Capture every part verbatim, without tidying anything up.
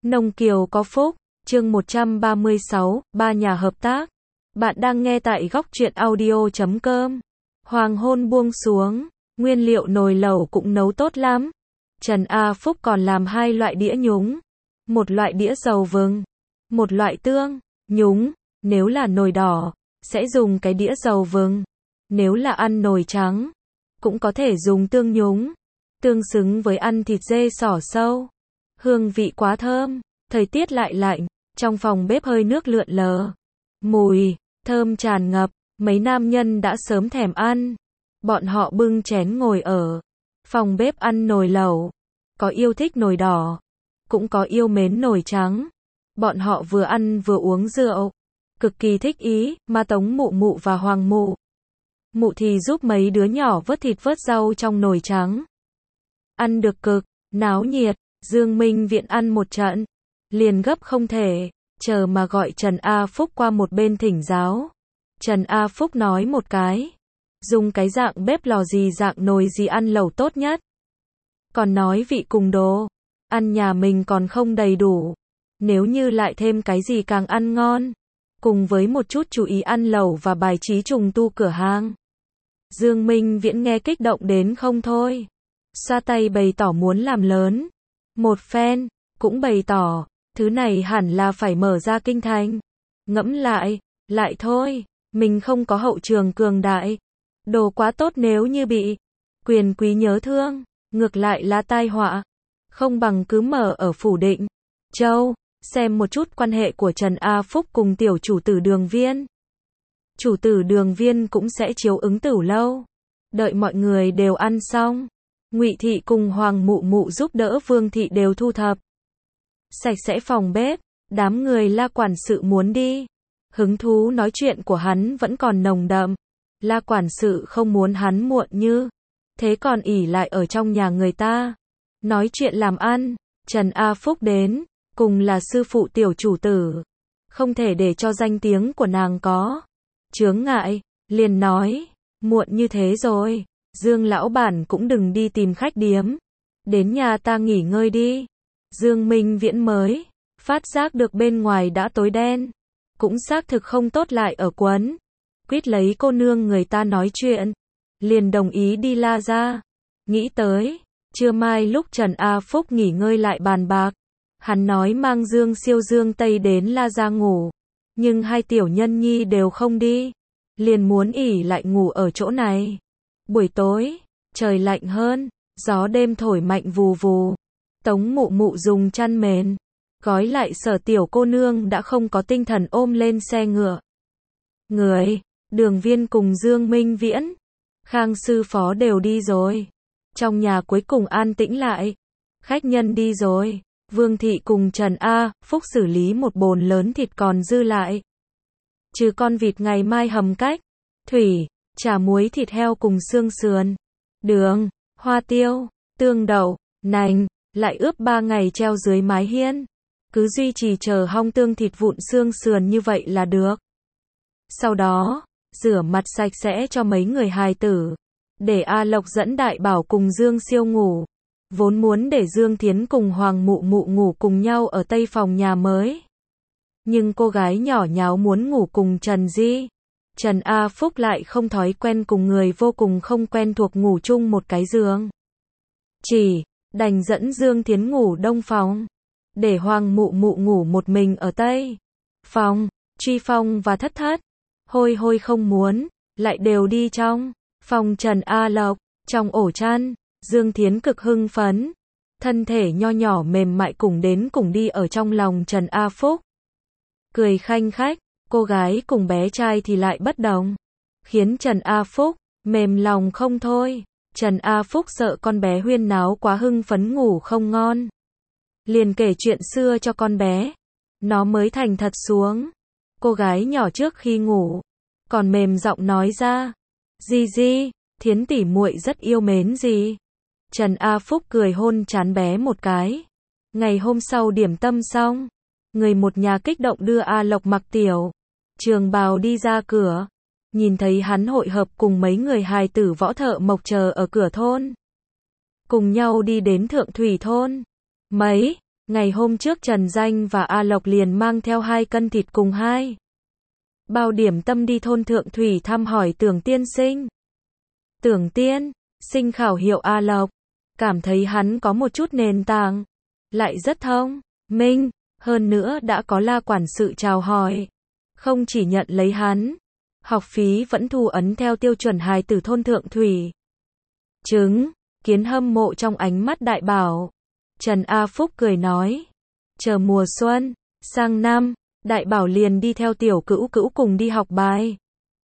Nông Kiều có phúc, chương một trăm ba mươi sáu, ba nhà hợp tác. Bạn đang nghe tại góc truyện audio chấm com. Hoàng hôn buông xuống, nguyên liệu nồi lẩu cũng nấu tốt lắm. Trần A Phúc còn làm hai loại đĩa nhúng. Một loại đĩa dầu vừng, một loại tương, nhúng. Nếu là nồi đỏ, sẽ dùng cái đĩa dầu vừng. Nếu là ăn nồi trắng, cũng có thể dùng tương nhúng. Tương xứng với ăn thịt dê xỏ sâu. Hương vị quá thơm, thời tiết lại lạnh, trong phòng bếp hơi nước lượn lờ. Mùi, thơm tràn ngập, mấy nam nhân đã sớm thèm ăn. Bọn họ bưng chén ngồi ở phòng bếp ăn nồi lẩu. Có yêu thích nồi đỏ, cũng có yêu mến nồi trắng. Bọn họ vừa ăn vừa uống rượu, cực kỳ thích ý, Ma Tống mụ mụ và Hoàng mụ. Mụ thì giúp mấy đứa nhỏ vớt thịt vớt rau trong nồi trắng. Ăn được cực, náo nhiệt. Dương Minh Viễn ăn một trận, liền gấp không thể, chờ mà gọi Trần A Phúc qua một bên thỉnh giáo. Trần A Phúc nói một cái, dùng cái dạng bếp lò gì dạng nồi gì ăn lẩu tốt nhất. Còn nói vị cùng đồ, ăn nhà mình còn không đầy đủ, nếu như lại thêm cái gì càng ăn ngon. Cùng với một chút chú ý ăn lẩu và bài trí trùng tu cửa hàng. Dương Minh Viễn nghe kích động đến không thôi, xoa tay bày tỏ muốn làm lớn. Một phen, cũng bày tỏ, thứ này hẳn là phải mở ra kinh thành. Ngẫm lại, lại thôi, mình không có hậu trường cường đại. Đồ quá tốt nếu như bị quyền quý nhớ thương, ngược lại là tai họa. Không bằng cứ mở ở phủ Định Châu, xem một chút quan hệ của Trần A Phúc cùng tiểu chủ tử Đường Viên. Chủ tử Đường Viên cũng sẽ chiếu ứng Tửu lâu. Đợi mọi người đều ăn xong, Ngụy thị cùng Hoàng mụ mụ giúp đỡ Vương thị đều thu thập sạch sẽ phòng bếp. Đám người La quản sự muốn đi, hứng thú nói chuyện của hắn vẫn còn nồng đậm. La quản sự không muốn hắn muộn như thế còn ỉ lại ở trong nhà người ta nói chuyện làm ăn. Trần A Phúc đến, cùng là sư phụ tiểu chủ tử, không thể để cho danh tiếng của nàng có chướng ngại, liền nói, muộn như thế rồi, Dương lão bản cũng đừng đi tìm khách điếm, đến nhà ta nghỉ ngơi đi. Dương Minh Viễn mới phát giác được bên ngoài đã tối đen, cũng xác thực không tốt lại ở quấn quýt lấy cô nương người ta nói chuyện, liền đồng ý đi La ra. Nghĩ tới trưa mai lúc Trần A Phúc nghỉ ngơi lại bàn bạc, hắn nói mang Dương Siêu Dương Tây đến La ra ngủ, nhưng hai tiểu nhân nhi đều không đi, liền muốn ỉ lại ngủ ở chỗ này. Buổi tối, trời lạnh hơn, gió đêm thổi mạnh vù vù. Tống mụ mụ dùng chăn mền gói lại Sở tiểu cô nương đã không có tinh thần ôm lên xe ngựa. Người, Đường Viên cùng Dương Minh Viễn, Khang sư phó đều đi rồi. Trong nhà cuối cùng an tĩnh lại. Khách nhân đi rồi, Vương thị cùng Trần A Phúc xử lý một bồn lớn thịt còn dư lại. Trừ con vịt ngày mai hầm cách, thủy, chả muối thịt heo cùng xương sườn, đường, hoa tiêu, tương đậu, nành, lại ướp ba ngày treo dưới mái hiên. Cứ duy trì chờ hong tương thịt vụn xương sườn như vậy là được. Sau đó, rửa mặt sạch sẽ cho mấy người hài tử. Để A Lộc dẫn Đại Bảo cùng Dương Siêu ngủ. Vốn muốn để Dương Thiến cùng Hoàng mụ mụ ngủ cùng nhau ở tây phòng nhà mới. Nhưng cô gái nhỏ nháo muốn ngủ cùng Trần Di. Trần A Phúc lại không thói quen cùng người vô cùng không quen thuộc ngủ chung một cái giường. Chỉ đành dẫn Dương Thiến ngủ đông phòng, để Hoàng mụ mụ ngủ một mình ở tây phòng. Truy Phong và Thất Thất, Hôi Hôi không muốn, lại đều đi trong phòng Trần A Lộc. Trong ổ chăn, Dương Thiến cực hưng phấn, thân thể nho nhỏ mềm mại cùng đến cùng đi ở trong lòng Trần A Phúc. Cười khanh khách, cô gái cùng bé trai thì lại bất đồng, khiến Trần A Phúc mềm lòng không thôi. Trần A Phúc sợ con bé huyên náo quá hưng phấn ngủ không ngon, liền kể chuyện xưa cho con bé, nó mới thành thật xuống. Cô gái nhỏ trước khi ngủ còn mềm giọng nói ra, Di Di, Thiến tỉ muội rất yêu mến gì. Trần A Phúc cười hôn trán bé một cái. Ngày hôm sau điểm tâm xong, người một nhà kích động đưa A Lộc mặc tiểu trường bào đi ra cửa. Nhìn thấy hắn hội hợp cùng mấy người hài tử võ thợ mộc chờ ở cửa thôn, cùng nhau đi đến Thượng Thủy thôn. Mấy Ngày hôm trước Trần Danh và A Lộc liền mang theo hai cân thịt cùng hai bao điểm tâm đi thôn Thượng Thủy thăm hỏi Tưởng tiên sinh. Tưởng tiên sinh khảo hiệu A Lộc, cảm thấy hắn có một chút nền tảng, lại rất thông minh, hơn nữa đã có La quản sự chào hỏi, không chỉ nhận lấy hắn, học phí vẫn thu ấn theo tiêu chuẩn hài tử thôn Thượng Thủy. Chứng kiến hâm mộ trong ánh mắt Đại Bảo, Trần A Phúc cười nói, chờ mùa xuân, sang năm, Đại Bảo liền đi theo tiểu cữu cữu cùng đi học bài.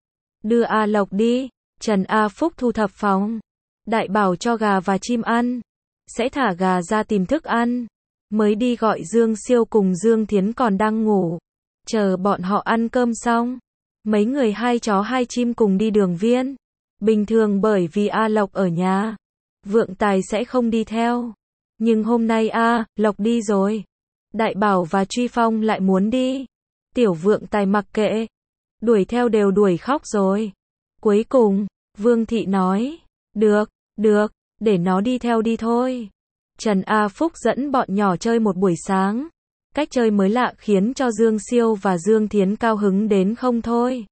Đưa A Lộc đi. Trần A Phúc thu thập phòng. Đại Bảo cho gà và chim ăn, sẽ thả gà ra tìm thức ăn, mới đi gọi Dương Siêu cùng Dương Thiến còn đang ngủ. Chờ bọn họ ăn cơm xong, mấy người hai chó hai chim cùng đi Đường Viên. Bình thường bởi vì A Lộc ở nhà, Vượng Tài sẽ không đi theo. Nhưng hôm nay A Lộc đi rồi, Đại Bảo và Truy Phong lại muốn đi. Tiểu Vượng Tài mặc kệ, đuổi theo đều đuổi khóc rồi. Cuối cùng, Vương Thị nói, được, được, để nó đi theo đi thôi. Trần A Phúc dẫn bọn nhỏ chơi một buổi sáng. Cách chơi mới lạ khiến cho Dương Siêu và Dương Thiến cao hứng đến không thôi.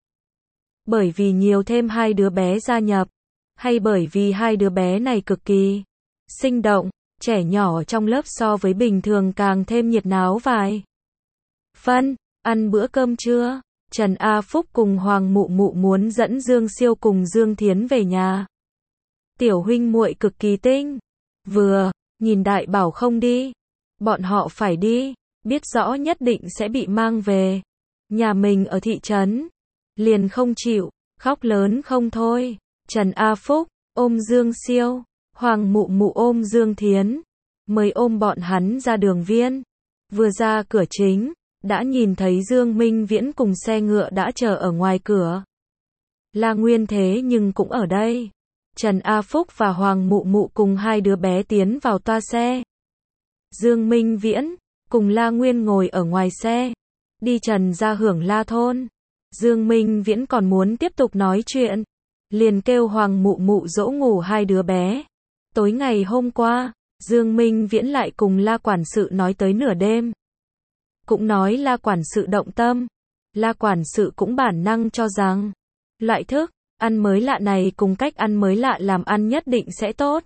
Bởi vì nhiều thêm hai đứa bé gia nhập, hay bởi vì hai đứa bé này cực kỳ sinh động, trẻ nhỏ trong lớp so với bình thường càng thêm nhiệt náo vài phân. Ăn bữa cơm trưa, Trần A Phúc cùng Hoàng Mụ Mụ muốn dẫn Dương Siêu cùng Dương Thiến về nhà. Tiểu huynh muội cực kỳ tinh, vừa nhìn Đại Bảo không đi, bọn họ phải đi, biết rõ nhất định sẽ bị mang về nhà mình ở thị trấn, liền không chịu, khóc lớn không thôi. Trần A Phúc ôm Dương Siêu, Hoàng Mụ Mụ ôm Dương Thiến, mới ôm bọn hắn ra Đường Viên. Vừa ra cửa chính, đã nhìn thấy Dương Minh Viễn cùng xe ngựa đã chờ ở ngoài cửa. La Nguyên thế nhưng cũng ở đây. Trần A Phúc và Hoàng Mụ Mụ cùng hai đứa bé tiến vào toa xe. Dương Minh Viễn cùng La Nguyên ngồi ở ngoài xe, đi Trần ra hưởng La thôn. Dương Minh Viễn còn muốn tiếp tục nói chuyện, liền kêu Hoàng Mụ Mụ dỗ ngủ hai đứa bé. Tối ngày hôm qua, Dương Minh Viễn lại cùng La quản sự nói tới nửa đêm. Cũng nói La quản sự động tâm. La quản sự cũng bản năng cho rằng, loại thức ăn mới lạ này cùng cách ăn mới lạ làm ăn nhất định sẽ tốt.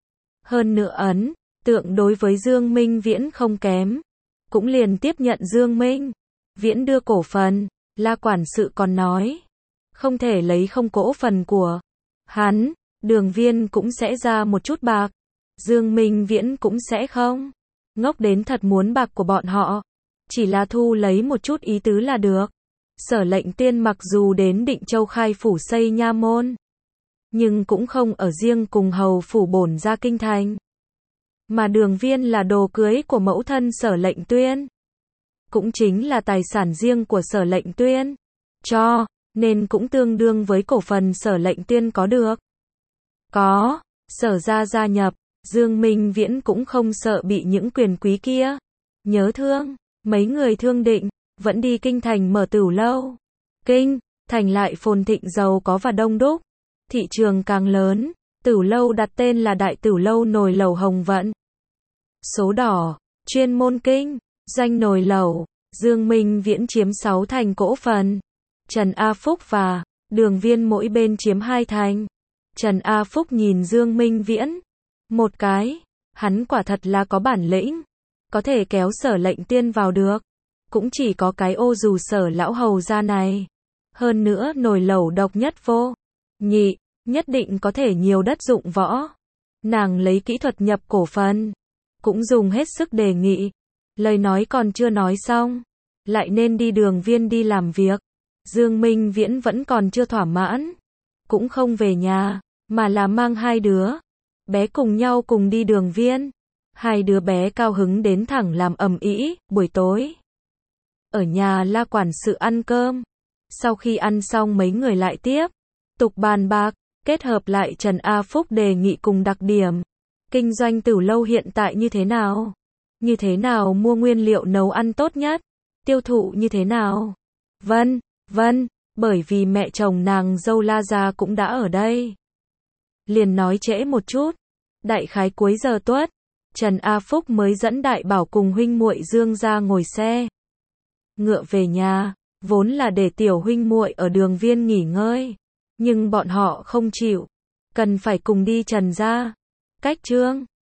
Hơn nữa ấn tượng đối với Dương Minh Viễn không kém, cũng liền tiếp nhận Dương Minh Viễn đưa cổ phần. La quản sự còn nói, không thể lấy không cổ phần của hắn, Đường Viên cũng sẽ ra một chút bạc, Dương Minh Viễn cũng sẽ không ngốc đến thật muốn bạc của bọn họ, chỉ là thu lấy một chút ý tứ là được. Sở Lệnh Tuyên mặc dù đến Định Châu khai phủ xây nha môn, nhưng cũng không ở riêng cùng hầu phủ bổn ra kinh thành, mà Đường Viên là đồ cưới của mẫu thân Sở Lệnh Tuyên, cũng chính là tài sản riêng của Sở Lệnh Tuyên, cho nên cũng tương đương với cổ phần Sở Lệnh Tuyên có được. Có Sở gia gia nhập, Dương Minh Viễn cũng không sợ bị những quyền quý kia nhớ thương. Mấy người thương định vẫn đi kinh thành mở tửu lâu. Kinh thành lại phồn thịnh giàu có và đông đúc, thị trường càng lớn. Tửu lâu đặt tên là Đại Tửu Lâu Nồi Lẩu Hồng Vận. Số đỏ chuyên môn kinh doanh nồi lẩu. Dương Minh Viễn chiếm sáu thành cổ phần, Trần A Phúc và Đường Viên mỗi bên chiếm hai thành. Trần A Phúc nhìn Dương Minh Viễn một cái, hắn quả thật là có bản lĩnh, có thể kéo Sở Lệnh Tuyên vào được, cũng chỉ có cái ô dù Sở lão hầu gia này. Hơn nữa nồi lẩu độc nhất vô nhị, nhất định có thể nhiều đất dụng võ. Nàng lấy kỹ thuật nhập cổ phần, cũng dùng hết sức đề nghị. Lời nói còn chưa nói xong, lại nên đi Đường Viên đi làm việc. Dương Minh Viễn vẫn còn chưa thỏa mãn, cũng không về nhà, mà là mang hai đứa bé cùng nhau cùng đi Đường Viên. Hai đứa bé cao hứng đến thẳng làm ầm ĩ. Buổi tối ở nhà La quản sự ăn cơm, sau khi ăn xong mấy người lại tiếp tục bàn bạc, kết hợp lại Trần A Phúc đề nghị cùng đặc điểm kinh doanh tửu lâu hiện tại như thế nào, như thế nào mua nguyên liệu nấu ăn tốt nhất, tiêu thụ như thế nào, vân vân. Bởi vì mẹ chồng nàng dâu La gia cũng đã ở đây, liền nói trễ một chút. Đại khái cuối giờ tuất, Trần A Phúc mới dẫn Đại Bảo cùng huynh muội Dương ra ngồi xe ngựa về nhà, vốn là để tiểu huynh muội ở Đường Viên nghỉ ngơi, nhưng bọn họ không chịu, cần phải cùng đi Trần gia. Cách Trương